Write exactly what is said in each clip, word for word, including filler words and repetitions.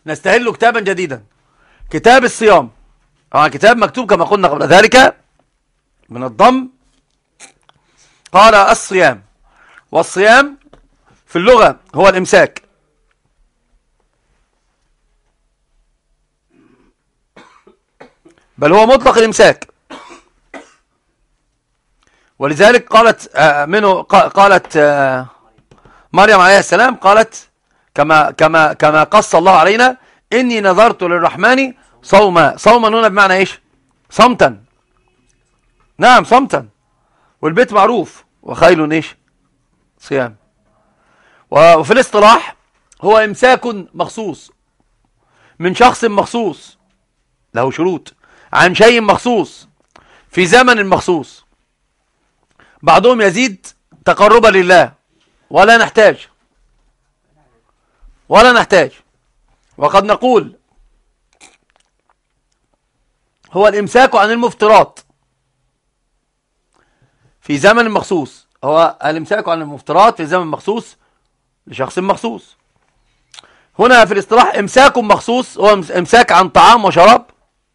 نستهل كتابا جديدا، كتاب الصيام. طبعا كتاب مكتوب كما قلنا قبل ذلك من الضم. قال الصيام، والصيام في اللغة هو الإمساك، بل هو مطلق الإمساك. ولذلك قالت منه قالت مريم عليه السلام، قالت كما كما كما قص الله علينا: إني نذرت للرحمن صوما. صوما هنا بمعنى إيش؟ صمتا. نعم صمتا، والبيت معروف، وخيل إيش؟ صيام. وفي الاصطلاح هو إمساك مخصوص من شخص مخصوص له شروط عن شيء مخصوص في زمن مخصوص. بعضهم يزيد تقربا لله، ولا نحتاج ولا نحتاج وقد نقول هو الإمساك عن المفترات في زمن مخصوص. هو الإمساك عن المفترات في زمن مخصوص لشخص مخصوص. هنا في الاصطلاح إمساك مخصوص هو إمساك عن طعام وشراب.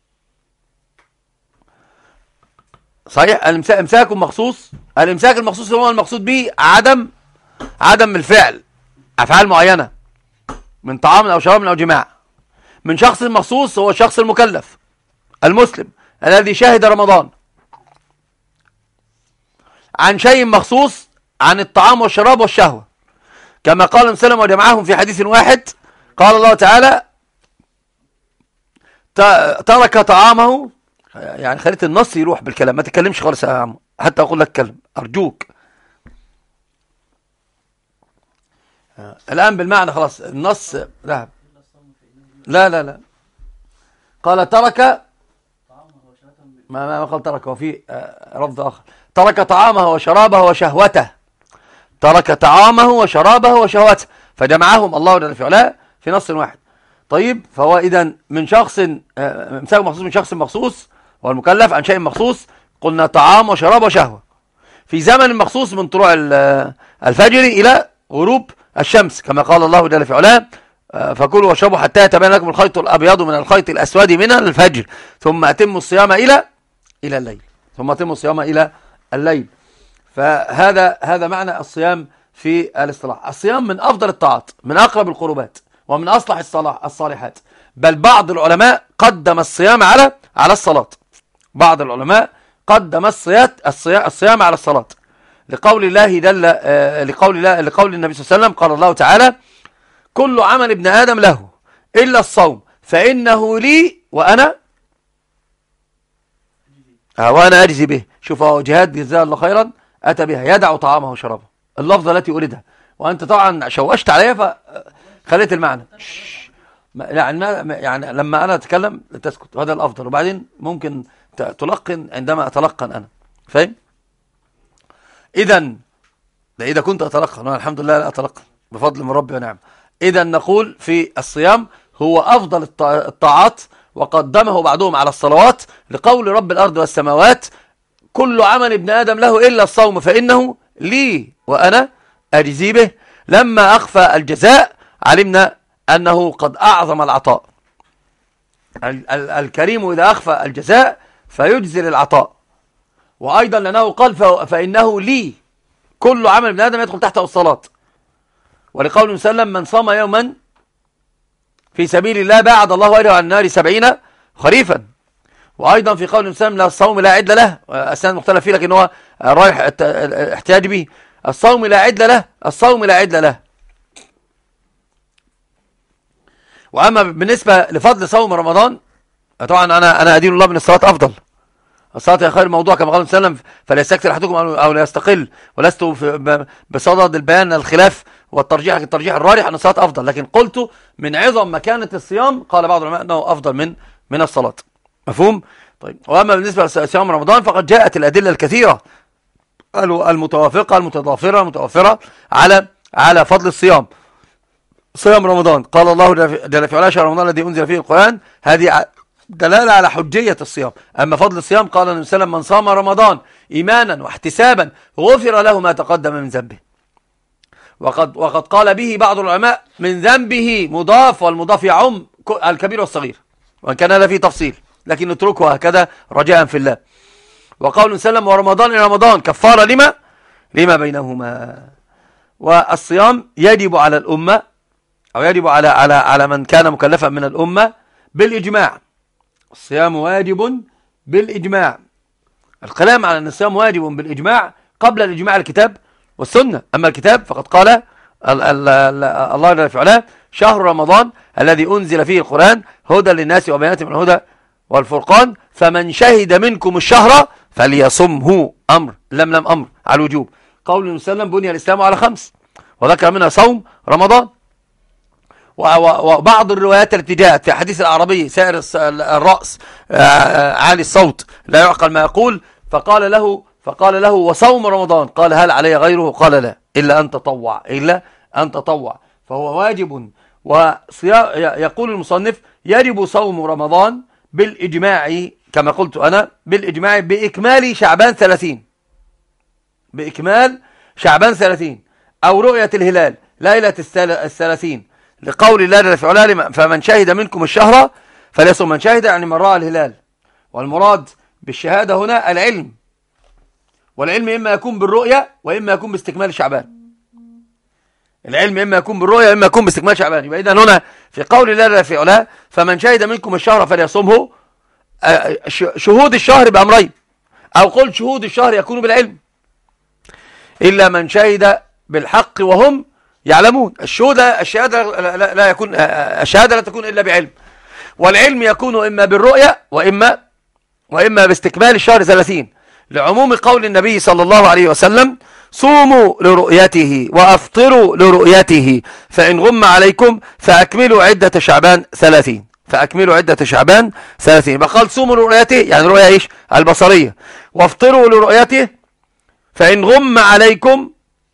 صحيح، إمساك مخصوص. الإمساك المخصوص هو المقصود به عدم عدم الفعل، أفعال معينة من طعام أو شراب أو جماع. من شخص مخصوص هو الشخص المكلف المسلم الذي شهد رمضان. عن شيء مخصوص عن الطعام والشراب والشهوة، كما قال النبي صلى الله عليه وسلم وجمعهم في حديث واحد. قال الله تعالى: ترك طعامه. يعني خليت النص يروح بالكلام، ما تتكلمش خالص يا عم حتى أقول لك كلم أرجوك. الآن بالمعنى خلاص النص ذهب. لا لا لا قال ترك ما ما قال ترك، وفي رفض آخر: ترك طعامه وشرابه وشهوته. ترك طعامه وشرابه وشهوته، فجمعهم الله جل في علاه في نص واحد. طيب، فهو إذن من شخص إمساك مخصوص من شخص مخصوص هو المكلف عن شيء مخصوص. قلنا طعام وشراب وشهوة في زمن مخصوص من طلوع الفجر إلى غروب الشمس، كما قال الله جل في علاه: فكلوا واشربوا حتى يتبين لكم الخيط الأبيض من الخيط الأسود من الفجر ثم أتموا الصيام إلى إلى الليل ثم أتموا الصيام إلى الليل. فهذا هذا معنى الصيام في الاصطلاح. الصيام من أفضل الطاعات، من أقرب القربات، ومن أصلح الصالحات. بل بعض العلماء قدم الصيام على على الصلاة. بعض العلماء قدم الصيام الصيام على الصلاة، لقول الله دل لقول الله لقول النبي صلى الله عليه وسلم: قال الله تعالى: كل عمل ابن آدم له إلا الصوم فإنه لي وأنا وأنا أجزي به. شوف اهو جهاد جزاه الله خيرا أتى بها، يدع طعامه وشرابه، اللفظة التي أريدها. وأنت طبعا شوشت عليها فخليت المعنى. يعني يعني لما أنا أتكلم تسكت، هذا الأفضل، وبعدين ممكن تلقن عندما أتلقن أنا، فاهم؟ إذن ده إذا كنت أتلقن، وأنا الحمد لله لا أتلقن بفضل من ربي ونعم. إذن نقول في الصيام هو أفضل الطاعات، وقدمه بعضهم على الصلوات، لقول رب الأرض والسماوات: كل عمل ابن آدم له إلا الصوم فإنه لي وأنا أجزي به. لما أخفى الجزاء علمنا أنه قد أعظم العطاء. الكريم إذا أخفى الجزاء فيجزل العطاء. وأيضا لأنه قال فإنه لي، كل عمل ابن آدم يدخل تحته الصلاة. ولقول النبي صلى الله عليه وسلم: من صام يوما في سبيل الله باعد الله وجهه عن النار سبعين خريفا. وأيضا في قول النبي صلى الله عليه وسلم: الصوم لا عدل له، أسناد مختلف فيه لكن هو رايح احتياج به. الصوم لا عدل له، الصوم لا عدل له. وأما بالنسبة لفضل صوم رمضان، طبعا أنا أنا أدين الله من الصلاة أفضل. الصلاة هي خير موضوع، كما قال النبي صلى الله عليه وسلم: فليستكثر أحدكم أو لا يستقل. ولست بصدد البيان الخلاف والترجيح، الترجيح الراجح أن الصلاة أفضل، لكن قلت من عظم مكانة الصيام قال بعض العلماء أنه أفضل من من الصلاة. مفهوم؟ طيب، وأما بالنسبة لصيام رمضان فقد جاءت الأدلة الكثيرة المتوافقة المتضافرة المتوافرة على على فضل الصيام. صيام رمضان قال الله جل في علاه: شهر رمضان الذي أنزل فيه القرآن. هذه دلالة على حجية الصيام. أما فضل الصيام قال النبي صلى الله عليه وسلم: من صام رمضان إيمانا واحتسابا غفر له ما تقدم من ذنبه. وقد وقد قال به بعض العلماء: من ذنبه مضاف، والمضاف يعم الكبير والصغير، وإن كان هذا فيه تفصيل لكن نتركه هكذا رجاء في الله. وقول سلم ورمضان إلى رمضان كفارة لما لما بينهما. والصيام يجب على الأمة أو يجب على على على من كان مكلفا من الأمة بالإجماع. الصيام واجب بالإجماع. الكلام على أن الصيام واجب بالإجماع قبل الإجماع الكتاب والسنة. أما الكتاب فقد قال الله جل وعلا شهر رمضان الذي أنزل فيه القرآن هدى للناس وبيانات من الهدى والفرقان فمن شهد منكم الشهر فليصمه. أمر لم لم أمر على الوجوب. قول النبي صلى الله عليه وسلم بني الإسلام على خمس وذكر منها صوم رمضان. وبعض الروايات التي جاءت في حديث الأعرابي سائر الرأس عالي الصوت لا يعقل ما يقول فقال له فقال له وصوم رمضان قال هل علي غيره قال لا إلا أن تطوع إلا أن تطوع فهو واجب. ويقول المصنف يجب صوم رمضان بالإجماع كما قلت أنا بالإجماع بإكمال شعبان ثلاثين بإكمال شعبان ثلاثين أو رؤية الهلال ليلة الثلاثين لقول الله جل وعلا فمن شهد منكم الشهر فليصم. من شهد يعني من رأى الهلال. والمراد بالشهادة هنا العلم، والعلم إما يكون بالرؤية وإما يكون باستكمال شعبان. العلم إما يكون بالرؤية وإما يكون باستكمال شعبان. يبقى إذن هنا في قول الله جل وعلا فمن شهد منكم الشهر فليصمه شهود الشهر بأمرين أو قل شهود الشهر يكون بالعلم إلا من شهد بالحق وهم يعلمون. الشهادة الشهادة لا, لا يكون الشهادة لا تكون إلا بعلم. والعلم يكون إما بالرؤية وإما وإما باستكمال الشهر ثلاثين لعموم قول النبي صلى الله عليه وسلم صوموا لرؤيته وأفطروا لرؤيته فإن غم عليكم فأكملوا عدة شعبان ثلاثين فأكملوا عدة شعبان ثلاثين. فقال صوموا لرؤيته يعني رؤية إيش البصرية وافطروا لرؤيته فإن غم عليكم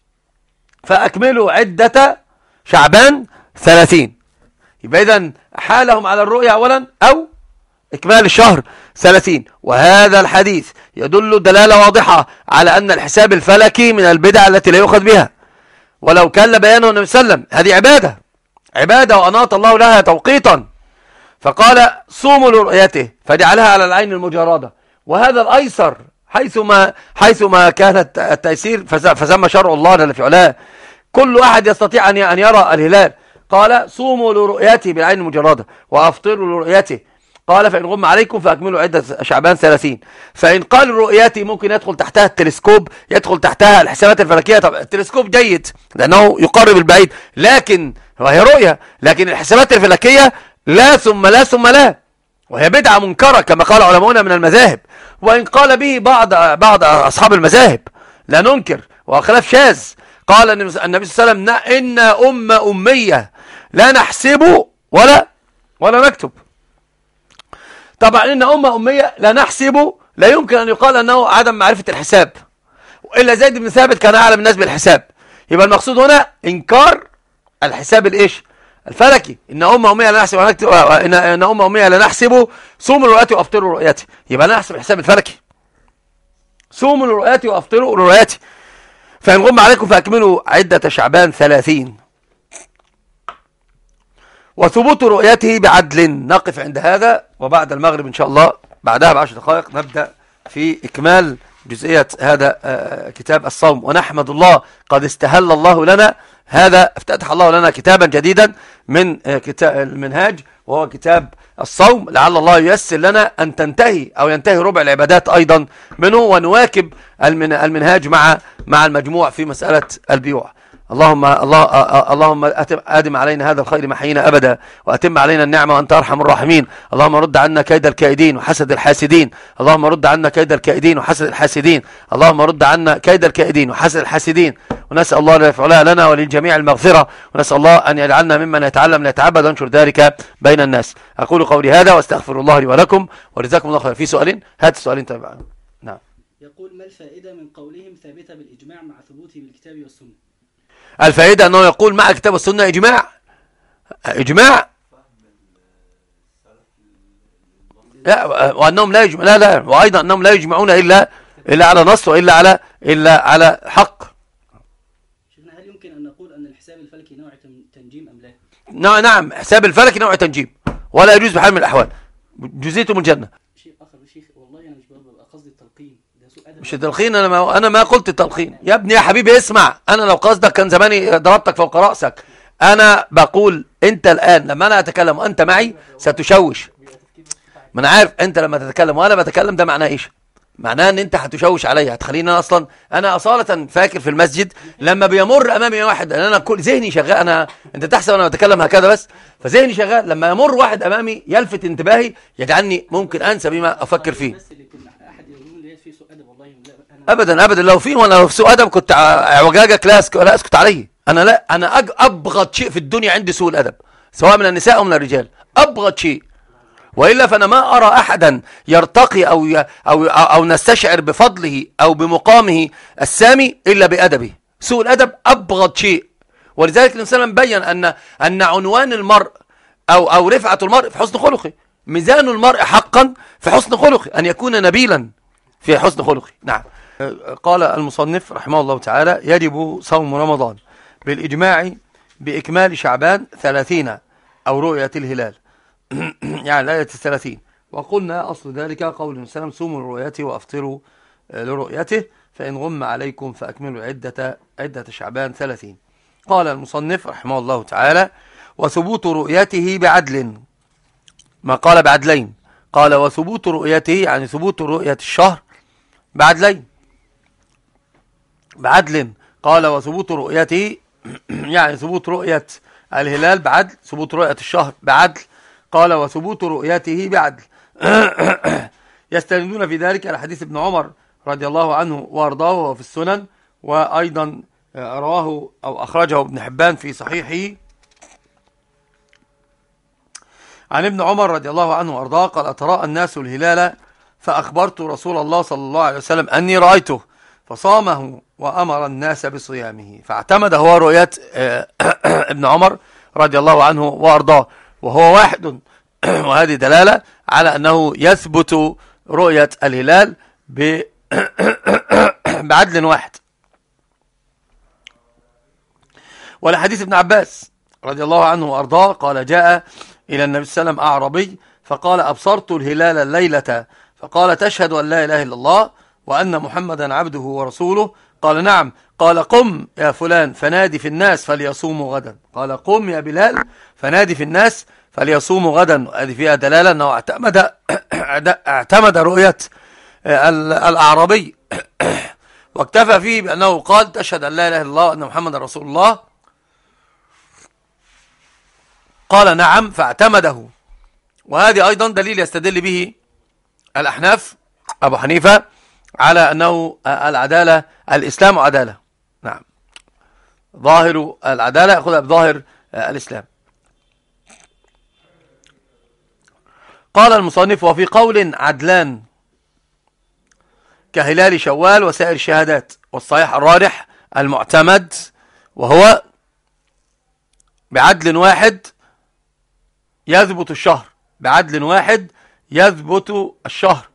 فأكملوا عدة شعبان ثلاثين. يبقى إذن حالهم على الرؤية أولا أو إكمال الشهر ثلاثين. وهذا الحديث يدل دلالة واضحة على أن الحساب الفلكي من البدع التي لا يؤخذ بها ولو كان بيانه النبي صلى الله عليه وسلم. هذه عبادة عبادة وأناط الله لها توقيتا فقال صوموا لرؤيته فجعلها على العين المجردة. وهذا الأيسر حيثما حيثما كانت التيسير فسمى شرع الله جل وعلا. كل أحد يستطيع أن يرى الهلال قال صوموا لرؤيته بالعين المجردة وأفطروا لرؤيته قال فإن غم عليكم فأكملوا عدة شعبان ثلاثين. فإن قال رؤيتي ممكن يدخل تحتها التلسكوب يدخل تحتها الحسابات الفلكية. طب التلسكوب جيد لأنه يقرب البعيد لكن وهي رؤية لكن الحسابات الفلكية لا ثم لا ثم لا وهي بدعة منكرة كما قال علماؤنا من المذاهب. وإن قال به بعض بعض أصحاب المذاهب لا ننكر وخلاف شاذ. قال النبي صلى الله عليه وسلم إن أمة أمية لا نحسب ولا ولا نكتب. طبعا إن أمة أمية لا نحسب لا يمكن أن يقال أنه عدم معرفة الحساب وإلا زيد بن ثابت كان أعلم الناس بالحساب. يبقى المقصود هنا إنكار الحساب الإيش الفلكي. إن أمة أمية لا نحسب ونكتب إن, إن أمة أمية لا نحسب صوموا لرؤيتي وأفطروا لرؤيتي. يبقى لا نحسب الحساب الفلكي صوموا لرؤيتي وأفطروا لرؤيتي فإن غم عليكم فأكملوا عدة شعبان ثلاثين. وثبوت رؤيته بعدل. نقف عند هذا وبعد المغرب إن شاء الله بعدها بعشر دقائق نبدأ في إكمال جزئية هذا كتاب الصوم. ونحمد الله قد استهل الله لنا هذا افتتح الله لنا كتابا جديدا من كتاب المنهاج وهو كتاب الصوم. لعل الله ييسر لنا أن تنتهي أو ينتهي ربع العبادات أيضا منه ونواكب المنهاج مع مع المجموع في مسألة البيوع. اللهم الله اللهم أدم علينا هذا الخير محيينا أبدا وأتم علينا النعمة وأنت أرحم الراحمين. اللهم رد عنا كيد الكائدين وحسد الحاسدين. اللهم رد عنا كيد الكائدين وحسد الحاسدين. اللهم رد عنا كيد الكائدين وحسد الحاسدين. ونسأل الله لنا لنا وللجميع المغفرة ونسأل الله أن يجعلنا ممن يتعلم ليتعبد وينشر ذلك بين الناس. أقول قولي هذا واستغفر الله لي ولكم وجزاكم الله خير. في سؤالين؟ هات السؤالين طبعا. نعم. يقول ما الفائدة من قولهم ثابتة بالإجماع مع ثبوته بالكتاب والسنة؟ الفائدة أنه يقول مع كتاب السنة إجماع إجماع لا وأنهم لا يجمع لا لا وأيضا أنهم لا يجمعون إلا إلا على نص وإلا على إلا على حق. شيخنا هل يمكن أن نقول أن الحساب الفلكي نوع تنجيم أم لا؟ نعم نعم حساب الفلكي نوع تنجيم ولا يجوز بحال من الأحوال، جزيتم من الجنة. شيء آخر يا شيخ، والله أنا مش ببقى قصدي التلقين، ده سوء أدب. مش التلقين، أنا ما أنا ما قلت التلقين يا ابني يا حبيبي، اسمع، أنا لو قصدك كان زماني ضربتك فوق رأسك. أنا بقول أنت الآن لما أنا أتكلم وأنت معي ستشوش. ما أنا عارف أنت لما تتكلم وأنا بتكلم ده معناه إيش؟ معناه ان انت هتشوش عليا، هتخليني انا اصلا انا اصاله فاكر في المسجد لما بيمر امامي واحد، انا كل ذهني شغال، انا انت تحسب انا بتكلم هكذا بس، فذهني شغال، لما يمر واحد امامي يلفت انتباهي يجعلني ممكن انسى بما افكر فيه. بس اللي كنا احد يقول لي في سوء ادب، والله لا انا ابدا ابدا، لو في وانا لو في سوء ادب كنت اعوجاجك لا اسكت لا اسكت عليه. انا لا انا ابغض شيء في الدنيا عندي سوء الادب، سواء من النساء او من الرجال، ابغض شيء. وإلا فأنا ما أرى أحدا يرتقي أو, ي... أو, أو نستشعر بفضله أو بمقامه السامي إلا بأدبه. سوء الأدب أبغض شيء. ولذلك الإنسان بيّن أن أن عنوان المرء أو أو رفعة المرء في حسن خلقه، ميزان المرء حقا في حسن خلقه، أن يكون نبيلا في حسن خلقه. نعم. قال المصنف رحمه الله تعالى: يجب صوم رمضان بالإجماع بإكمال شعبان ثلاثين أو رؤية الهلال، يعني الآية الثلاثين. وقلنا أصل ذلك قول النبي صلى الله عليه وسلم: صوموا لرؤيته وأفطروا لرؤيته، فإن غم عليكم فأكملوا عدة عدة شعبان ثلاثين. قال المصنف رحمه الله تعالى: وثبوت رؤيته بعدل، ما قال بعدلين، قال وثبوت رؤيته يعني ثبوت رؤية الشهر بعدلين بعدل، قال وثبوت رؤيته يعني ثبوت رؤية الهلال بعدل، ثبوت رؤية الشهر بعدل، قال وثبوت رؤيته بعدل. يستندون في ذلك على حديث ابن عمر رضي الله عنه وارضاه وهو في السنن، وأيضا رواه أو أخرجه ابن حبان في صحيحه عن ابن عمر رضي الله عنه وارضاه قال: أتراءى الناس الهلال فأخبرت رسول الله صلى الله عليه وسلم أني رأيته فصامه وأمر الناس بصيامه. فاعتمد هو رؤية ابن عمر رضي الله عنه وارضاه، وهو واحد، وهذه دلالة على أنه يثبت رؤية الهلال بعدل واحد. ولحديث ابن عباس رضي الله عنه وأرضاه قال: جاء إلى النبي صلى الله عليه وسلم أعرابي فقال: أبصرت الهلال الليلة، فقال: تشهد أن لا إله إلا الله وأن محمدا عبده ورسوله؟ قال: نعم. قال: قم يا فلان فنادي في الناس فليصوموا غدا. قال: قم يا بلال فنادي في الناس فليصوموا غدا. هذه فيها دلالة أنه اعتمد اعتمد رؤية الأعرابي واكتفى فيه بأنه قال: تشهد أن لا إله إلا الله وأن محمدا رسول الله. قال: نعم، فاعتمده. وهذه أيضا دليل يستدل به الأحناف أبو حنيفة على أنه العدالة الإسلام عدالة. نعم، ظاهر العدالة يأخذها بظاهر الإسلام. قال المصنف: وفي قول عدلان كهلال شوال وسائر الشهادات، والصحيح الراجح المعتمد وهو بعدل واحد يثبت الشهر، بعدل واحد يثبت الشهر.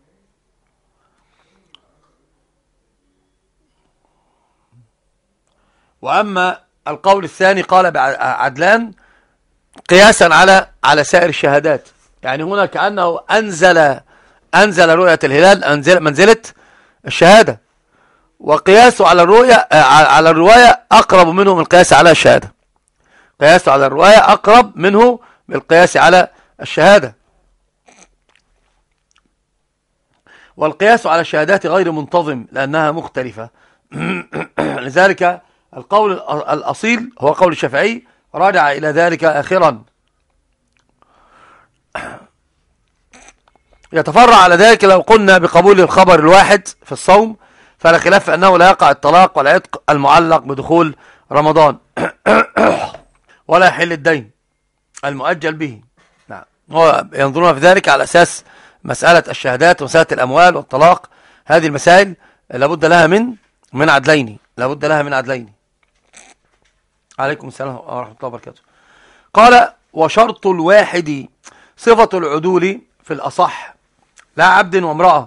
وأما القول الثاني قال بعدلان قياسا على على سائر الشهادات، يعني هنا كأنه أنزل أنزل رؤية الهلال أنزل منزلة الشهادة، وقياسه على الرؤية على الرواية أقرب منه من القياس على الشهادة. قياسه على الرواية أقرب منه بالقياس على الشهادة. والقياس على الشهادات غير منتظم لأنها مختلفة. لذلك القول الأصيل هو قول الشافعي، راجع إلى ذلك آخرا. يتفرع على ذلك لو قلنا بقبول الخبر الواحد في الصوم، فلا خلاف أنه لا يقع الطلاق والعتق المعلق بدخول رمضان ولا يحل الدين المؤجل به. نعم، هو ينظرون في ذلك على أساس مسألة الشهادات ومسألة الأموال والطلاق. هذه المسائل لابد لها من من عدلين، لابد لها من عدلين. عليكم السلام ورحمة الله وبركاته. قال: وشرط الواحد صفة العدول في الأصح لا عبد وامرأة.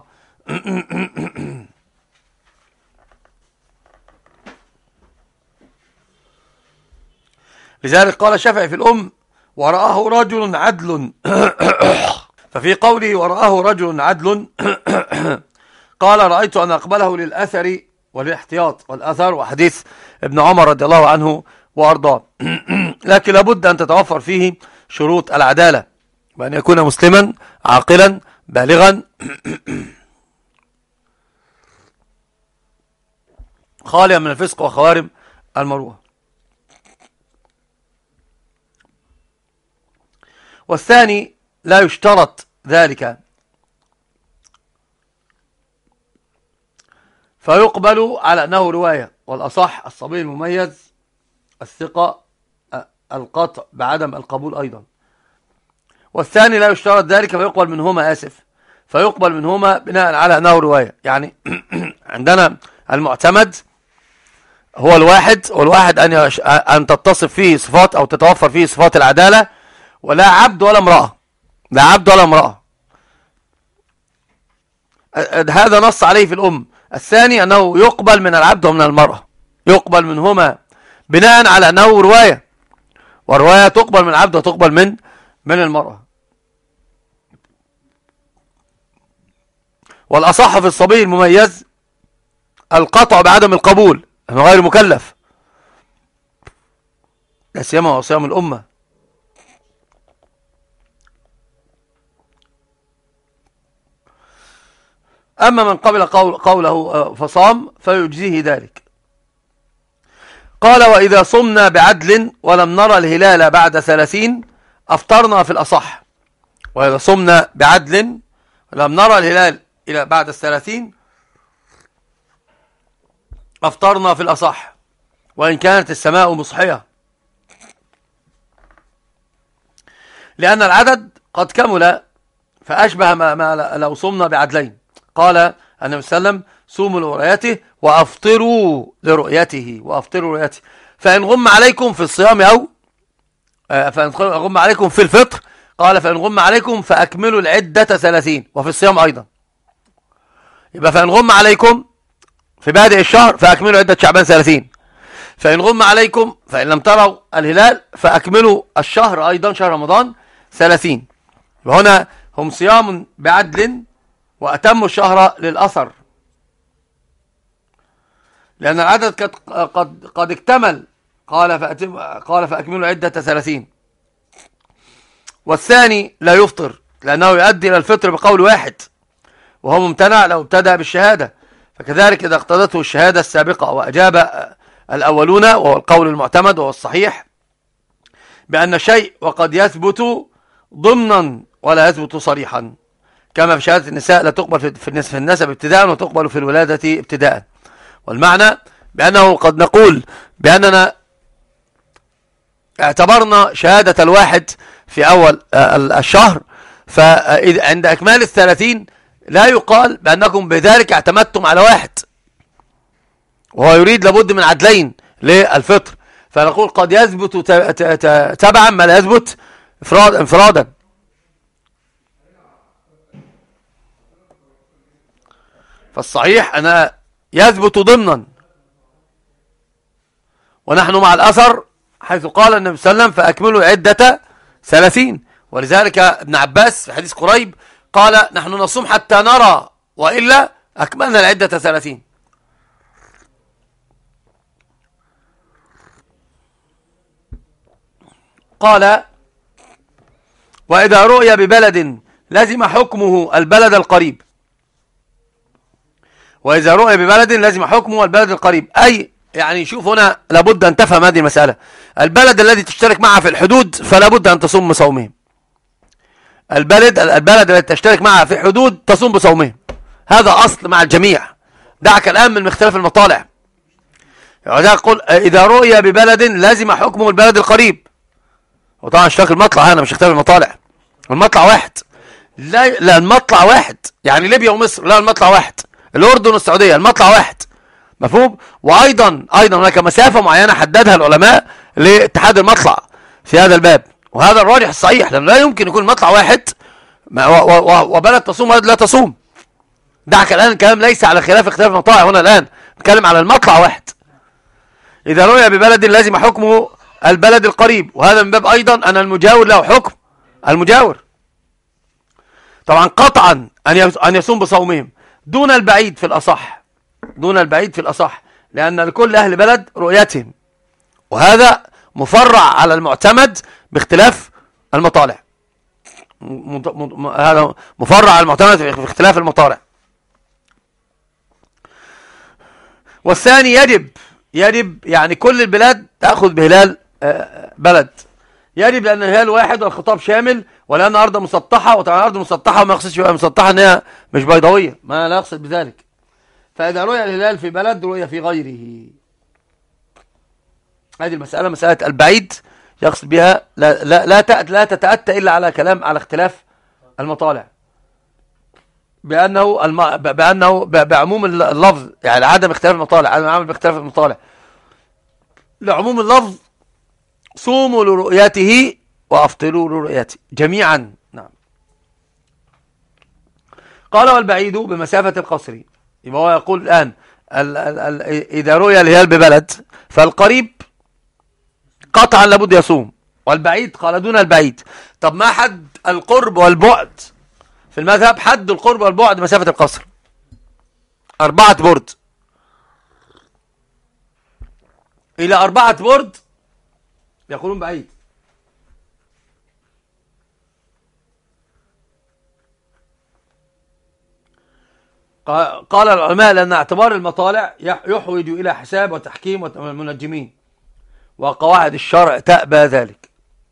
لذلك قال الشافعي في الأم: ورآه رجل عدل ففي قوله ورآه رجل عدل قال رأيت أن أقبله للأثر والاحتياط، والأثر وحديث ابن عمر رضي الله عنه وأرضاه. لكن لابد أن تتوفر فيه شروط العدالة، وأن يكون مسلما عاقلا بالغا خاليا من الفسق وخوارم المروءة. والثاني لا يشترط ذلك فيقبل على أنه رواية، والأصح الصبي المميز الثقة القطع بعدم القبول أيضا. والثاني لا يشترط ذلك فيقبل منهما آسف فيقبل منهما بناء على أنه رواية. يعني عندنا المعتمد هو الواحد، والواحد أن, يش... أن تتصف فيه صفات أو تتوفر فيه صفات العدالة، ولا عبد ولا امرأة، لا عبد ولا امرأة، هذا نص عليه في الأم. الثاني أنه يقبل من العبد ومن المرأة، يقبل منهما بناء على أنه رواية، والرواية تقبل من العبد وتقبل من من المرأة. والأصح في الصبي المميز القطع بعدم القبول، أنه غير مكلف، لا سيما وصيام الأمة. أما من قبل قول قوله فصام فيجزيه ذلك. قال وإذا صمنا بعدل ولم نرى الهلال بعد ثلاثين أفطرنا في الأصح. وإذا صمنا بعدل ولم نرى الهلال إلى بعد الثلاثين أفطرنا في الأصح، وإن كانت السماء مصحية، لأن العدد قد كمل فأشبه ما, ما لو صمنا بعدلين. قال النبي صلى الله عليه وسلم صوموا لرؤيته وأفطروا لرؤيته وأفطروا لرؤيته، فإن غم عليكم في الصيام أو فإن غم عليكم في الفطر، قال فإن غم عليكم فأكملوا العدة ثلاثين، وفي الصيام أيضا. يبقى فإن غم عليكم في بادئ الشهر فأكملوا عدة شعبان ثلاثين، فإن غم عليكم فإن لم تروا الهلال فأكملوا الشهر أيضا شهر رمضان ثلاثين. وهنا هم صيام بعدل وأتموا الشهر للأثر، لأن العدد قد قد قد اكتمل. قال فأتم قال فأكملوا عدة ثلاثين. والثاني لا يفطر، لأنه يؤدي إلى الفطر بقول واحد، وهو ممتنع لو ابتدأ بالشهادة. فكذلك إذا اقتضته الشهادة السابقة وأجاب الأولون، وهو القول المعتمد وهو الصحيح، بأن شيء وقد يثبت ضمنا ولا يثبت صريحا، كما في شهادة النساء لا تقبل في النسب ابتداء وتقبل في الولادة ابتداء. والمعنى بأنه قد نقول بأننا اعتبرنا شهادة الواحد في أول الشهر، فعند إكمال الثلاثين لا يقال بأنكم بذلك اعتمدتم على واحد، وهو يريد لابد من عدلين للفطر، فنقول قد يثبت تبعا ما لا يثبت انفرادا. فالصحيح أن يثبت ضمنا، ونحن مع الأثر حيث قال النبي صلى الله عليه وسلم فأكملوا عدة ثلاثين. ولذلك ابن عباس في حديث قريب قال نحن نصوم حتى نرى، وإلا أكملنا العدة ثلاثين. قال وإذا رؤي ببلد لازم حكمه البلد القريب. وإذا رؤي ببلد لازم حكمه البلد القريب، أي يعني شوف هنا لابد أن تفهم هذه المسألة. البلد الذي تشترك معه في الحدود فلا بد أن تصوم بصومهم. البلد البلد التي تشترك معها في حدود تصوم بصومهم، هذا أصل مع الجميع. دعك الآن من اختلاف المطالع. يقول إذا رؤي ببلد لازم حكمه البلد القريب، وطبعا اشتراك المطلع هنا مش اختلاف المطالع، المطلع واحد. لا, لا المطلع واحد، يعني ليبيا ومصر لا المطلع واحد، الأردن والسعودية المطلع واحد، مفهوم؟ وأيضا أيضا هناك مسافة معينة حددها العلماء لاتحاد المطلع في هذا الباب، وهذا الراجح الصحيح، لأنه لا يمكن يكون مطلع واحد وبلد تصوم وبلد لا تصوم. دعك الآن الكلام ليس على خلاف اختلاف المطالع، هنا الآن نتكلم على المطلع واحد. إذا رؤي ببلد لازم حكمه البلد القريب، وهذا من باب أيضا أن المجاور له حكم المجاور. طبعا قطعا أن يصوم بصومهم دون البعيد في الأصح، دون البعيد في الأصح، لأن لكل أهل بلد رؤيتهم، وهذا مفرع على المعتمد باختلاف المطالع. هذا مفرع على المعتمد باختلاف المطالع. والثاني يجب يجب يعني كل البلاد تأخذ بهلال بلد، يجب لأن الهلال واحد والخطاب شامل، ولأن أرض مسطحة، وطبعا أرض مسطحة وما يقصدش مسطحة أن هي مش بيضاوية، ما لا يقصد بذلك. فإذا رؤيا الهلال في بلد رؤيا في غيره. هذه المسألة مسألة البعيد يقصد بها لا لا لا, لا تتأتى إلا على كلام على اختلاف المطالع، بأنه الم... بأنه بعموم اللفظ، يعني عدم اختلاف المطالع، عدم العمل باختلاف المطالع، لعموم اللفظ صوموا لرؤيته وأفطروا لرؤيته جميعا. نعم. قال والبعيد بمسافة القصر، يبقى هو يقول الآن ال ال ال إذا رؤيا الهلال ببلد فالقريب قطعا لابد يصوم، والبعيد قال دون البعيد. طب ما حد القرب والبعد في المذهب؟ حد القرب والبعد مسافة القصر أربعة برد، إلى أربعة برد يقولون بعيد. قال العلماء لأن اعتبار المطالع يحوج إلى حساب وتحكيم والمنجمين، وقواعد الشرع تأبى ذلك.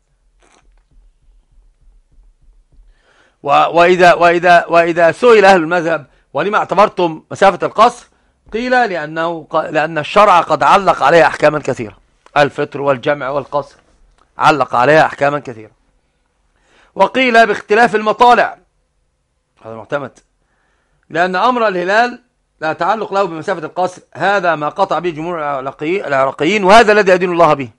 وإذا, وإذا, وإذا سئل أهل المذهب ولما اعتبرتم مسافة القصر، قيل لأنه لأن الشرع قد علق عليها أحكاما كثيرة، الفطر والجمع والقصر علق عليها أحكاما كثيرة. وقيل باختلاف المطالع، هذا معتمد، لأن أمر الهلال لا تعلق له بمسافة القصر، هذا ما قطع به جمهور العراقيين، وهذا الذي يدين الله به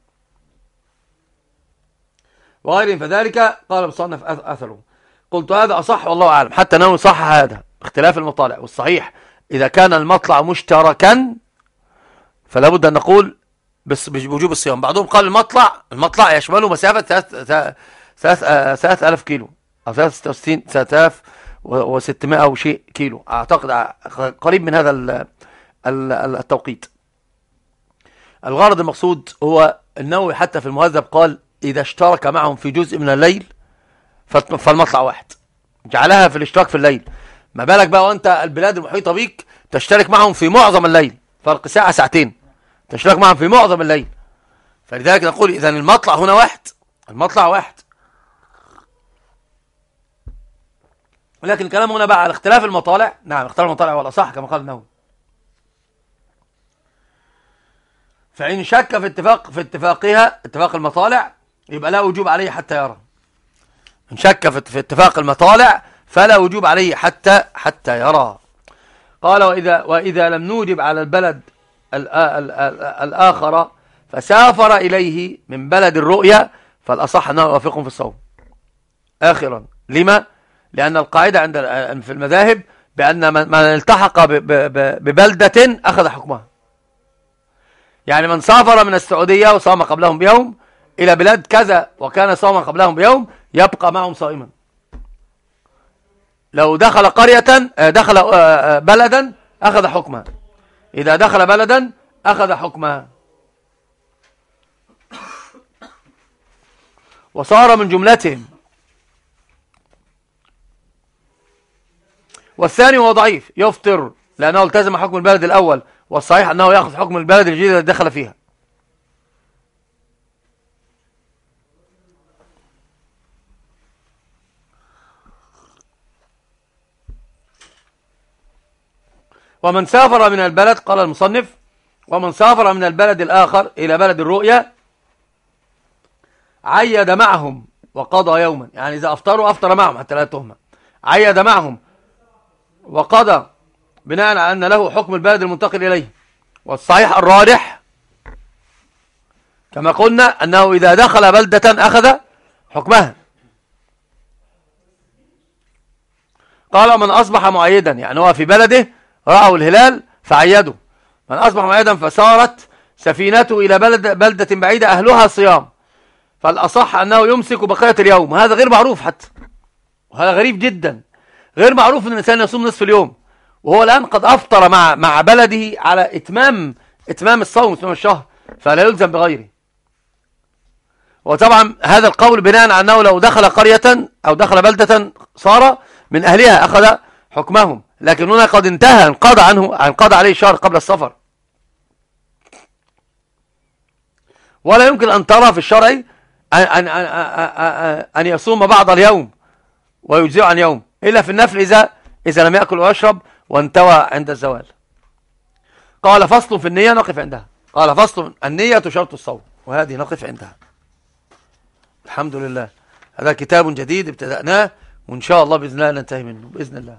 وغيرهم. فذلك قال مصنف أثره. قلت هذا أصح والله أعلم، حتى أنه صح هذا اختلاف المطالع. والصحيح إذا كان المطلع مشتركا فلا بد أن نقول بوجوب الصيام. بعضهم قال المطلع المطلع يشمله مسافة ثلاثة آلاف كيلو أو ثلاثة وستين آلاف وستمائة أو شيء كيلو، أعتقد قريب من هذا التوقيت. الغرض المقصود هو النووي حتى في المهذب قال إذا اشترك معهم في جزء من الليل فالمطلع واحد، جعلها في الاشتراك في الليل. ما بالك بقى وانت البلاد المحيطة بيك تشترك معهم في معظم الليل، فرق ساعة ساعتين، تشترك معهم في معظم الليل. فلذلك نقول إذا المطلع هنا واحد، المطلع واحد. ولكن الكلام هنا بقى على اختلاف المطالع. نعم اختلاف المطالع ولا صح كما قال النووي. فإن شك في اتفاق في اتفاقها اتفاق المطالع يبقى لا وجوب عليه حتى يرى. إن شك في اتفاق المطالع فلا وجوب عليه حتى حتى يرى. قال وإذا وإذا لم نوجب على البلد الآخر فسافر إليه من بلد الرؤيا فالأصح أنه يوافقهم في الصوم. آخرا لما؟ لأن القاعدة عند في المذاهب بأن من التحق ببلدة أخذ حكمها. يعني من سافر من السعودية وصام قبلهم بيوم إلى بلاد كذا وكان صاما قبلهم بيوم يبقى معهم صائما. لو دخل قرية دخل بلدا أخذ حكمها، إذا دخل بلدا أخذ حكمها، وصار من جملتهم. والثاني هو ضعيف يفطر لأنه التزم حكم البلد الأول، والصحيح أنه يأخذ حكم البلد الجديدة التي دخل فيها. ومن سافر من البلد، قال المصنف، ومن سافر من البلد الآخر إلى بلد الرؤيا عيد معهم وقضى يوما، يعني إذا أفطروا أفطر معهم حتى لا تهمة، عيد معهم وقضى بناء على أن له حكم البلد المنتقل إليه. والصحيح الراجح كما قلنا أنه إذا دخل بلدة أخذ حكمها. قال من أصبح معيدا، يعني هو في بلده رأوا الهلال فعيدوا، من أصبح معيدا فصارت سفينته إلى بلد بلدة بعيدة أهلها صيام، فالأصح أنه يمسك بقية اليوم. هذا غير معروف حتى، وهذا غريب جدا. غير معروف أن الإنسان يصوم نصف اليوم، وهو الآن قد أفطر مع مع بلده على إتمام إتمام الصوم، إتمام الشهر، فلا يلزم بغيره. وطبعا هذا القول بناء على أنه لو دخل قرية أو دخل بلدة صار من أهلها أخذ حكمهم، لكن هنا قد انتهى، انقضى عنه انقضى عليه شهر قبل السفر. ولا يمكن أن ترى في الشرع أن, أن, أن, أن يصوم بعض اليوم ويجزئ عن يوم، إلا في النفل إذا, إذا لم يأكل ويشرب وانتوى عند الزوال. قال فصل في النية، نقف عندها. قال فصل النية شرط الصوم، وهذه نقف عندها. الحمد لله، هذا كتاب جديد ابتدأناه، وإن شاء الله بإذن الله ننتهي منه بإذن الله.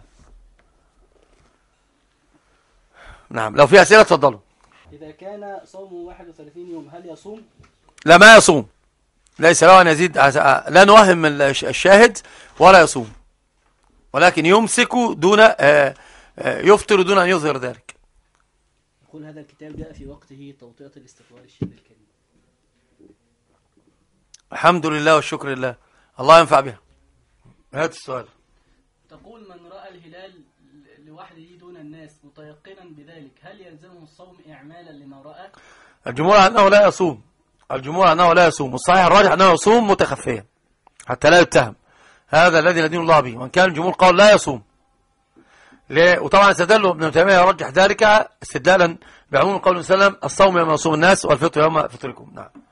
نعم، لو في أسئلة تفضلوا. إذا كان صومه واحد وثلاثين يوم هل يصوم؟ لا، ما يصوم، ليس له أن يزيد، لا نوهم الشاهد، ولا يصوم، ولكن يمسك دون يفطر دون أن يظهر ذلك. يقول هذا الكتاب جاء في وقته توطئة الاستقرار الشهر الكريم. الحمد لله والشكر لله، الله ينفع بها. هذا السؤال. تقول من رأى الهلال لوحده دون الناس متيقنا بذلك هل يلزمه الصوم إعمالا لما رأى؟ الجمهور أنه لا يصوم، الجمهور أنه لا يصوم، والصحيح الراجح أنه يصوم متخفيا حتى لا يتهم. هذا الذي ندين الله به، وان كان الجمهور قال لا يصوم. ليه؟ وطبعا استدل ابن تيمية يرجح ذلك استدلالا بعموم قول صلى الله عليه وسلم الصوم يوم يصوم الناس والفطر يوم فطركم. نعم.